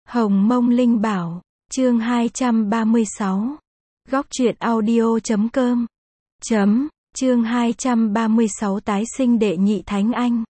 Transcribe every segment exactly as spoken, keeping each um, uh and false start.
Hồng Mông Linh Bảo, chương hai trăm ba mươi sáu. Góc truyện audio chấm com. Chấm, chương hai trăm ba mươi sáu tái sinh đệ nhị thánh anh.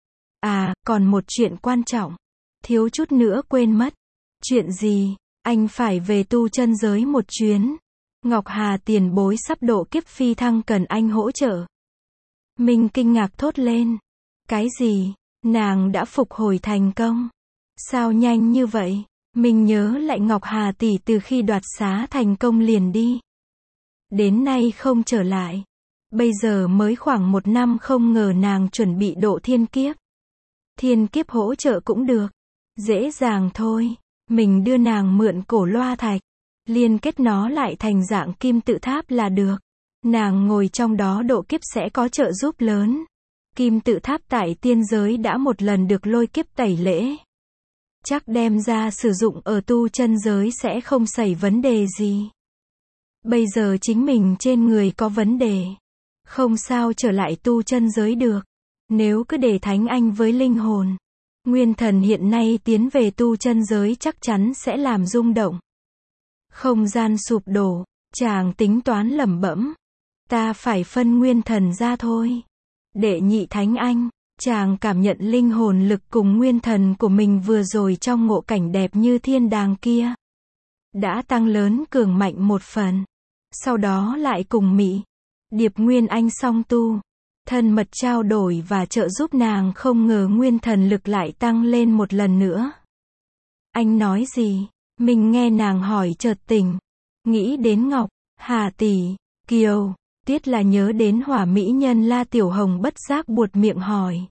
À, còn một chuyện quan trọng. Thiếu chút nữa quên mất. Chuyện gì? Anh phải về tu chân giới một chuyến. Ngọc Hà tiền bối sắp độ kiếp phi thăng cần anh hỗ trợ. Mình kinh ngạc thốt lên. Cái gì? Nàng đã phục hồi thành công? Sao nhanh như vậy? Mình nhớ lại Ngọc Hà tỷ từ khi đoạt xá thành công liền đi. Đến nay không trở lại. Bây giờ mới khoảng một năm, không ngờ nàng chuẩn bị độ thiên kiếp. Thiên kiếp hỗ trợ cũng được. Dễ dàng thôi. Mình đưa nàng mượn cổ loa thạch. Liên kết nó lại thành dạng kim tự tháp là được. Nàng ngồi trong đó độ kiếp sẽ có trợ giúp lớn. Kim tự tháp tại tiên giới đã một lần được lôi kiếp tẩy lễ. Chắc đem ra sử dụng ở tu chân giới sẽ không xảy vấn đề gì. Bây giờ chính mình trên người có vấn đề. Không sao trở lại tu chân giới được. Nếu cứ để thánh anh với linh hồn. Nguyên thần hiện nay tiến về tu chân giới chắc chắn sẽ làm rung động. Không gian sụp đổ, chàng tính toán lẩm bẩm. Ta phải phân nguyên thần ra thôi. Đệ nhị thánh anh. Chàng cảm nhận linh hồn lực cùng nguyên thần của mình vừa rồi trong ngộ cảnh đẹp như thiên đàng kia. Đã tăng lớn cường mạnh một phần. Sau đó lại cùng Mị Điệp Nguyên Anh song tu. Thân mật trao đổi và trợ giúp nàng, không ngờ nguyên thần lực lại tăng lên một lần nữa. Anh nói gì? Mình nghe nàng hỏi chợt tỉnh. Nghĩ đến Ngọc, Hà tỷ, Kiều. Tiết là nhớ đến hỏa mỹ nhân La Tiểu Hồng, bất giác buột miệng hỏi.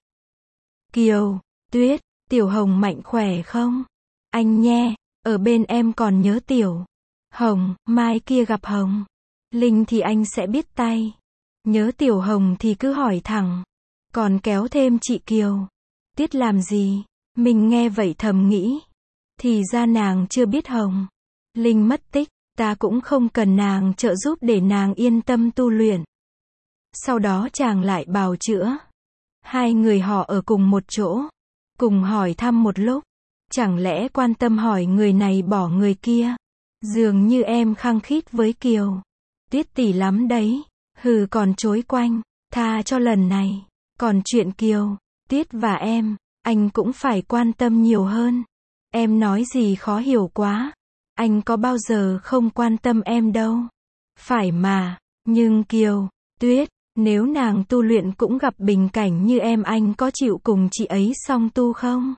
Kiều, Tuyết, Tiểu Hồng mạnh khỏe không? Anh nhé, ở bên em còn nhớ Tiểu Hồng, mai kia gặp Hồng Linh thì anh sẽ biết tay. Nhớ Tiểu Hồng thì cứ hỏi thẳng. Còn kéo thêm chị Kiều. Tiết làm gì? Mình nghe vậy thầm nghĩ. Thì ra nàng chưa biết Hồng Linh mất tích. Ta cũng không cần nàng trợ giúp để nàng yên tâm tu luyện. Sau đó chàng lại bào chữa. Hai người họ ở cùng một chỗ. Cùng hỏi thăm một lúc. Chẳng lẽ quan tâm hỏi người này bỏ người kia. Dường như em khăng khít với Kiều. Tuyết tỷ lắm đấy. Hừ, còn chối quanh. Tha cho lần này. Còn chuyện Kiều, Tuyết và em, anh cũng phải quan tâm nhiều hơn. Em nói gì khó hiểu quá. Anh có bao giờ không quan tâm em đâu. Phải mà. Nhưng Kiều, Tuyết, nếu nàng tu luyện cũng gặp bình cảnh như em, anh có chịu cùng chị ấy song tu không?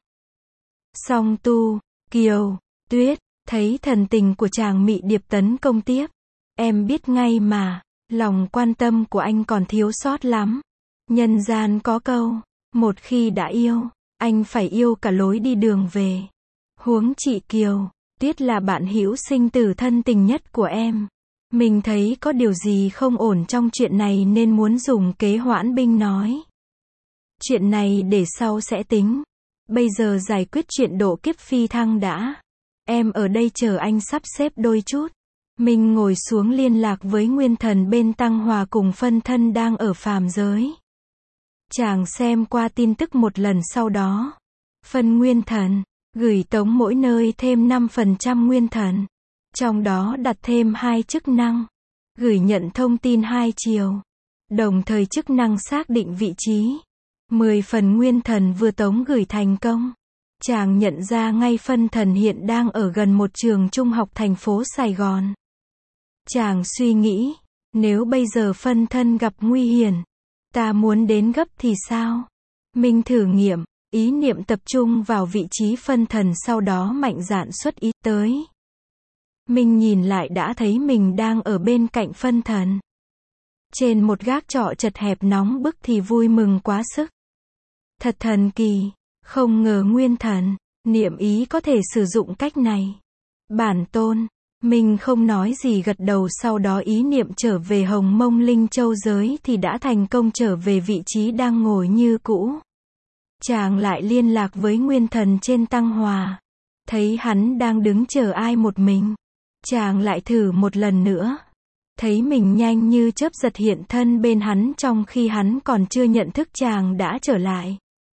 Song tu, Kiều, Tuyết, thấy thần tình của chàng Mị Điệp tấn công tiếp. Em biết ngay mà, lòng quan tâm của anh còn thiếu sót lắm. Nhân gian có câu, một khi đã yêu, anh phải yêu cả lối đi đường về. Huống chị Kiều, Tuyết là bạn hữu sinh tử thân tình nhất của em. Mình thấy có điều gì không ổn trong chuyện này nên muốn dùng kế hoãn binh nói. Chuyện này để sau sẽ tính. Bây giờ giải quyết chuyện độ kiếp phi thăng đã. Em ở đây chờ anh sắp xếp đôi chút. Mình ngồi xuống liên lạc với nguyên thần bên Tăng Hòa cùng phân thân đang ở phàm giới. Chàng xem qua tin tức một lần sau đó. Phân nguyên thần. Gửi tống mỗi nơi thêm năm phần trăm nguyên thần. Trong đó đặt thêm hai chức năng. Gửi nhận thông tin hai chiều. Đồng thời chức năng xác định vị trí. mười phần nguyên thần vừa tống gửi thành công. Chàng nhận ra ngay phân thần hiện đang ở gần một trường trung học thành phố Sài Gòn. Chàng suy nghĩ. Nếu bây giờ phân thân gặp nguy hiểm. Ta muốn đến gấp thì sao? Mình thử nghiệm. Ý niệm tập trung vào vị trí phân thần, sau đó mạnh dạn xuất ý tới. Mình nhìn lại đã thấy mình đang ở bên cạnh phân thần. Trên một gác trọ chật hẹp nóng bức thì vui mừng quá sức. Thật thần kỳ, không ngờ nguyên thần, niệm ý có thể sử dụng cách này. Bản tôn, mình không nói gì gật đầu, sau đó ý niệm trở về Hồng Mông Linh Châu giới thì đã thành công trở về vị trí đang ngồi như cũ. Chàng lại liên lạc với nguyên thần trên Tăng Hòa. Thấy hắn đang đứng chờ ai một mình. Chàng lại thử một lần nữa. Thấy mình nhanh như chớp giật hiện thân bên hắn trong khi hắn còn chưa nhận thức chàng đã trở lại.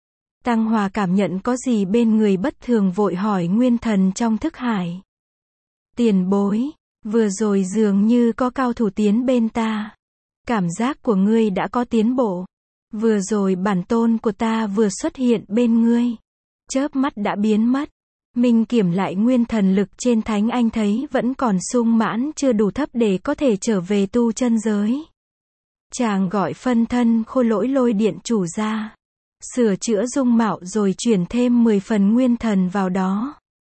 Tăng Hòa cảm nhận có gì bên người bất thường vội hỏi Nguyên Thần trong thức hải. Tiền bối, vừa rồi dường như có cao thủ tiến bên ta. Cảm giác của ngươi đã có tiến bộ. Vừa rồi bản tôn của ta vừa xuất hiện bên ngươi. Chớp mắt đã biến mất. Minh kiểm lại nguyên thần lực trên Thánh Anh thấy vẫn còn sung mãn chưa đủ thấp để có thể trở về tu chân giới. Chàng gọi phân thân Khôi Lỗi Lôi Điện chủ ra. Sửa chữa dung mạo rồi chuyển thêm mười phần nguyên thần vào đó.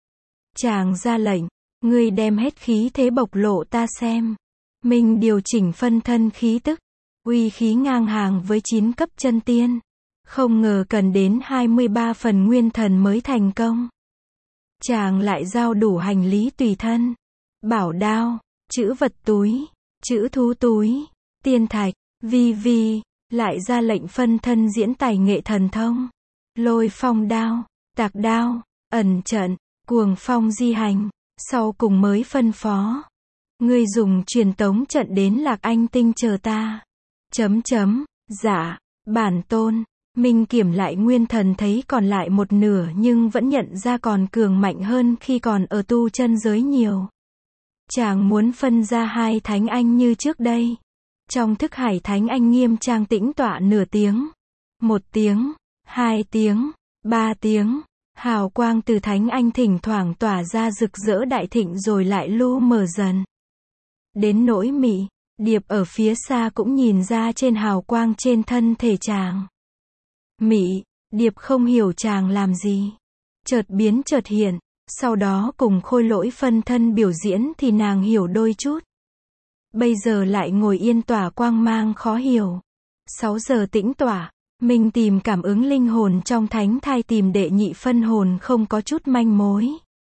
Chàng ra lệnh, ngươi đem hết khí thế bộc lộ ta xem. Minh điều chỉnh phân thân khí tức, uy khí ngang hàng với chín cấp chân tiên. Không ngờ cần đến hai mươi ba phần nguyên thần mới thành công. Chàng lại giao đủ hành lý tùy thân. Bảo đao, chữ vật túi, chữ thú túi, tiên thạch, vi vi, lại ra lệnh phân thân diễn tài nghệ thần thông. Lôi phong đao, tạc đao, ẩn trận, cuồng phong di hành, sau cùng mới phân phó. Ngươi dùng truyền tống trận đến Lạc Anh Tinh chờ ta. Chấm chấm, dạ, bản tôn. Minh kiểm lại nguyên thần thấy còn lại một nửa nhưng vẫn nhận ra còn cường mạnh hơn khi còn ở tu chân giới nhiều. Chàng muốn phân ra hai Thánh Anh như trước đây. Trong thức hải Thánh Anh nghiêm trang tĩnh tọa nửa tiếng. Một tiếng, hai tiếng, ba tiếng. Hào quang từ Thánh Anh thỉnh thoảng tỏa ra rực rỡ đại thịnh rồi lại lu mờ dần. Đến nỗi Mị, Điệp ở phía xa cũng nhìn ra trên hào quang trên thân thể chàng. Mị, Điệp không hiểu chàng làm gì. Chợt biến chợt hiện, sau đó cùng Khôi Lỗi phân thân biểu diễn thì nàng hiểu đôi chút. Bây giờ lại ngồi yên tỏa quang mang khó hiểu. Sáu giờ tĩnh tỏa, mình tìm cảm ứng linh hồn trong thánh thai tìm đệ nhị phân hồn không có chút manh mối.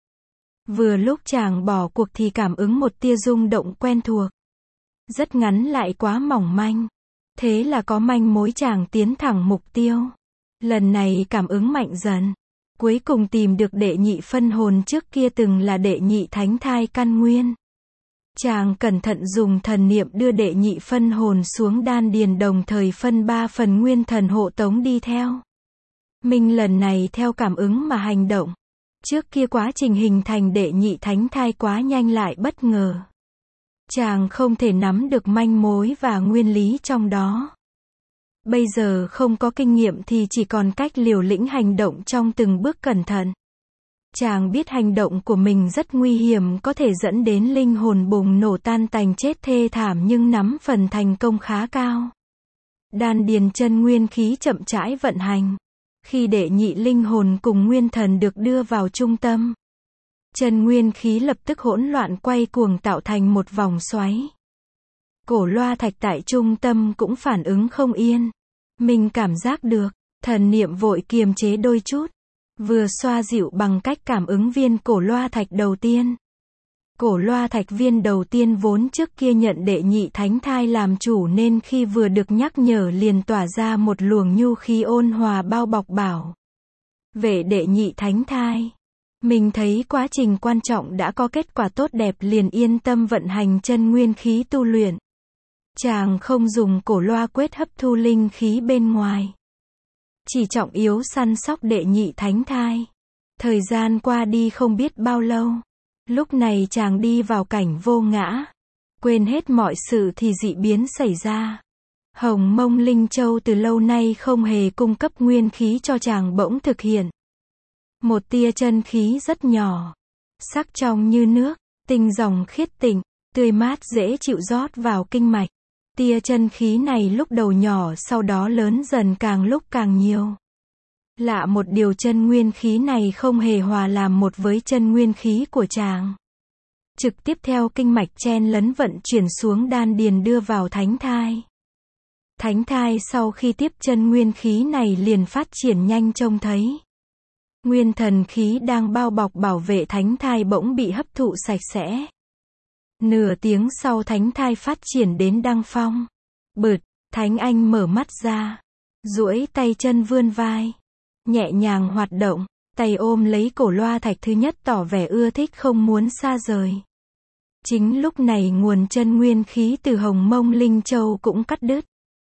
Vừa lúc chàng bỏ cuộc thì cảm ứng một tia rung động quen thuộc. Rất ngắn lại quá mỏng manh. Thế là có manh mối chàng tiến thẳng mục tiêu. Lần này cảm ứng mạnh dần. Cuối cùng tìm được đệ nhị phân hồn trước kia từng là đệ nhị thánh thai căn nguyên. Chàng cẩn thận dùng thần niệm đưa đệ nhị phân hồn xuống đan điền đồng thời phân ba phần nguyên thần hộ tống đi theo. Minh lần này theo cảm ứng mà hành động. Trước kia quá trình hình thành đệ nhị thánh thai quá nhanh lại bất ngờ. Chàng không thể nắm được manh mối và nguyên lý trong đó. Bây giờ không có kinh nghiệm thì chỉ còn cách liều lĩnh hành động trong từng bước cẩn thận. Chàng biết hành động của mình rất nguy hiểm có thể dẫn đến linh hồn bùng nổ tan tành chết thê thảm nhưng nắm phần thành công khá cao. Đan điền chân nguyên khí chậm rãi vận hành. Khi đệ nhị linh hồn cùng nguyên thần được đưa vào trung tâm, chân nguyên khí lập tức hỗn loạn quay cuồng tạo thành một vòng xoáy. Cổ loa thạch tại trung tâm cũng phản ứng không yên. Mình cảm giác được, thần niệm vội kiềm chế đôi chút. Vừa xoa dịu bằng cách cảm ứng viên cổ loa thạch đầu tiên. Cổ loa thạch viên đầu tiên vốn trước kia nhận đệ nhị thánh thai làm chủ nên khi vừa được nhắc nhở liền tỏa ra một luồng nhu khí ôn hòa bao bọc bảo vệ đệ nhị thánh thai. Mình thấy quá trình quan trọng đã có kết quả tốt đẹp liền yên tâm vận hành chân nguyên khí tu luyện. Chàng không dùng cổ loa quét hấp thu linh khí bên ngoài. Chỉ trọng yếu săn sóc đệ nhị thánh thai. Thời gian qua đi không biết bao lâu. Lúc này chàng đi vào cảnh vô ngã. Quên hết mọi sự thì dị biến xảy ra. Hồng Mông Linh Châu từ lâu nay không hề cung cấp nguyên khí cho chàng bỗng thực hiện. Một tia chân khí rất nhỏ. Sắc trong như nước, tinh dòng khiết tịnh, tươi mát dễ chịu rót vào kinh mạch. Tia chân khí này lúc đầu nhỏ sau đó lớn dần càng lúc càng nhiều. Lạ một điều chân nguyên khí này không hề hòa làm một với chân nguyên khí của chàng. Trực tiếp theo kinh mạch chen lấn vận chuyển xuống đan điền đưa vào thánh thai. Thánh thai sau khi tiếp chân nguyên khí này liền phát triển nhanh trông thấy. Nguyên thần khí đang bao bọc bảo vệ thánh thai bỗng bị hấp thụ sạch sẽ. Nửa tiếng sau thánh thai phát triển đến đăng phong. Bực, Thánh Anh mở mắt ra. Duỗi tay chân vươn vai. Nhẹ nhàng hoạt động, tay ôm lấy cổ loa thạch thứ nhất tỏ vẻ ưa thích không muốn xa rời. Chính lúc này nguồn chân nguyên khí từ Hồng Mông Linh Châu cũng cắt đứt.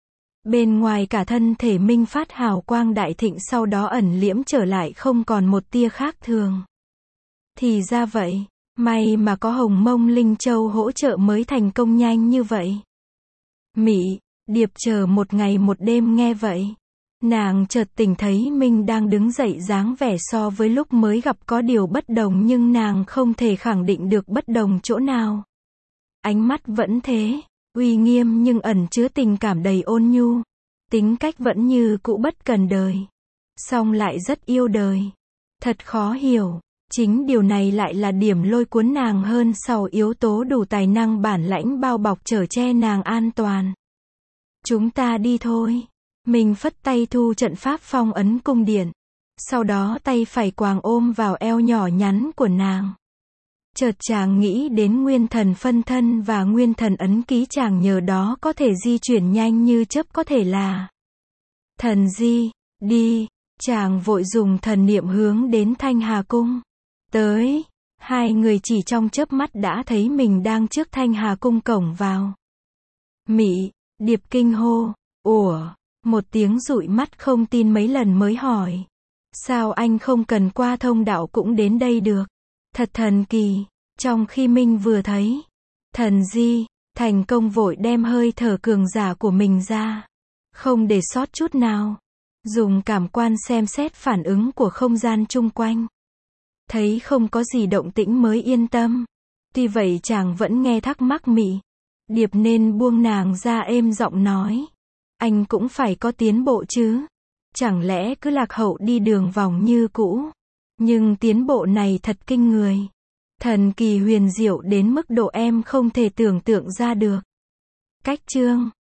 Bên ngoài cả thân thể minh phát hào quang đại thịnh, sau đó ẩn liễm trở lại không còn một tia khác thường. Thì ra vậy, may mà có Hồng Mông Linh Châu hỗ trợ mới thành công nhanh như vậy. Mị, Điệp chờ một ngày một đêm nghe vậy. Nàng chợt tỉnh thấy mình đang đứng dậy, dáng vẻ so với lúc mới gặp có điều bất đồng, nhưng nàng không thể khẳng định được bất đồng chỗ nào. Ánh mắt vẫn thế, uy nghiêm nhưng ẩn chứa tình cảm đầy ôn nhu. Tính cách vẫn như cũ bất cần đời, song lại rất yêu đời. Thật khó hiểu, chính điều này lại là điểm lôi cuốn nàng hơn sau yếu tố đủ tài năng bản lãnh bao bọc chở che nàng an toàn. Chúng ta đi thôi. Mình phất tay thu trận pháp phong ấn cung điện. Sau đó tay phải quàng ôm vào eo nhỏ nhắn của nàng. Chợt chàng nghĩ đến nguyên thần phân thân và nguyên thần ấn ký, chàng nhờ đó có thể di chuyển nhanh như chớp, có thể là thần di. Đi, chàng vội dùng thần niệm hướng đến Thanh Hà Cung. Tới, hai người chỉ trong chớp mắt đã thấy mình đang trước Thanh Hà Cung cổng vào. Mị, Điệp kinh hô, ủa, một tiếng dụi mắt không tin mấy lần mới hỏi. Sao anh không cần qua thông đạo cũng đến đây được? Thật thần kỳ. Trong khi Minh vừa thấy thần di, thành công vội đem hơi thở cường giả của mình ra. Không để sót chút nào. Dùng cảm quan xem xét phản ứng của không gian chung quanh. Thấy không có gì động tĩnh mới yên tâm. Tuy vậy chàng vẫn nghe thắc mắc Mị, Điệp nên buông nàng ra, êm giọng nói. Anh cũng phải có tiến bộ chứ. Chẳng lẽ cứ lạc hậu đi đường vòng như cũ? Nhưng tiến bộ này thật kinh người. Thần kỳ huyền diệu đến mức độ em không thể tưởng tượng ra được. Cách chương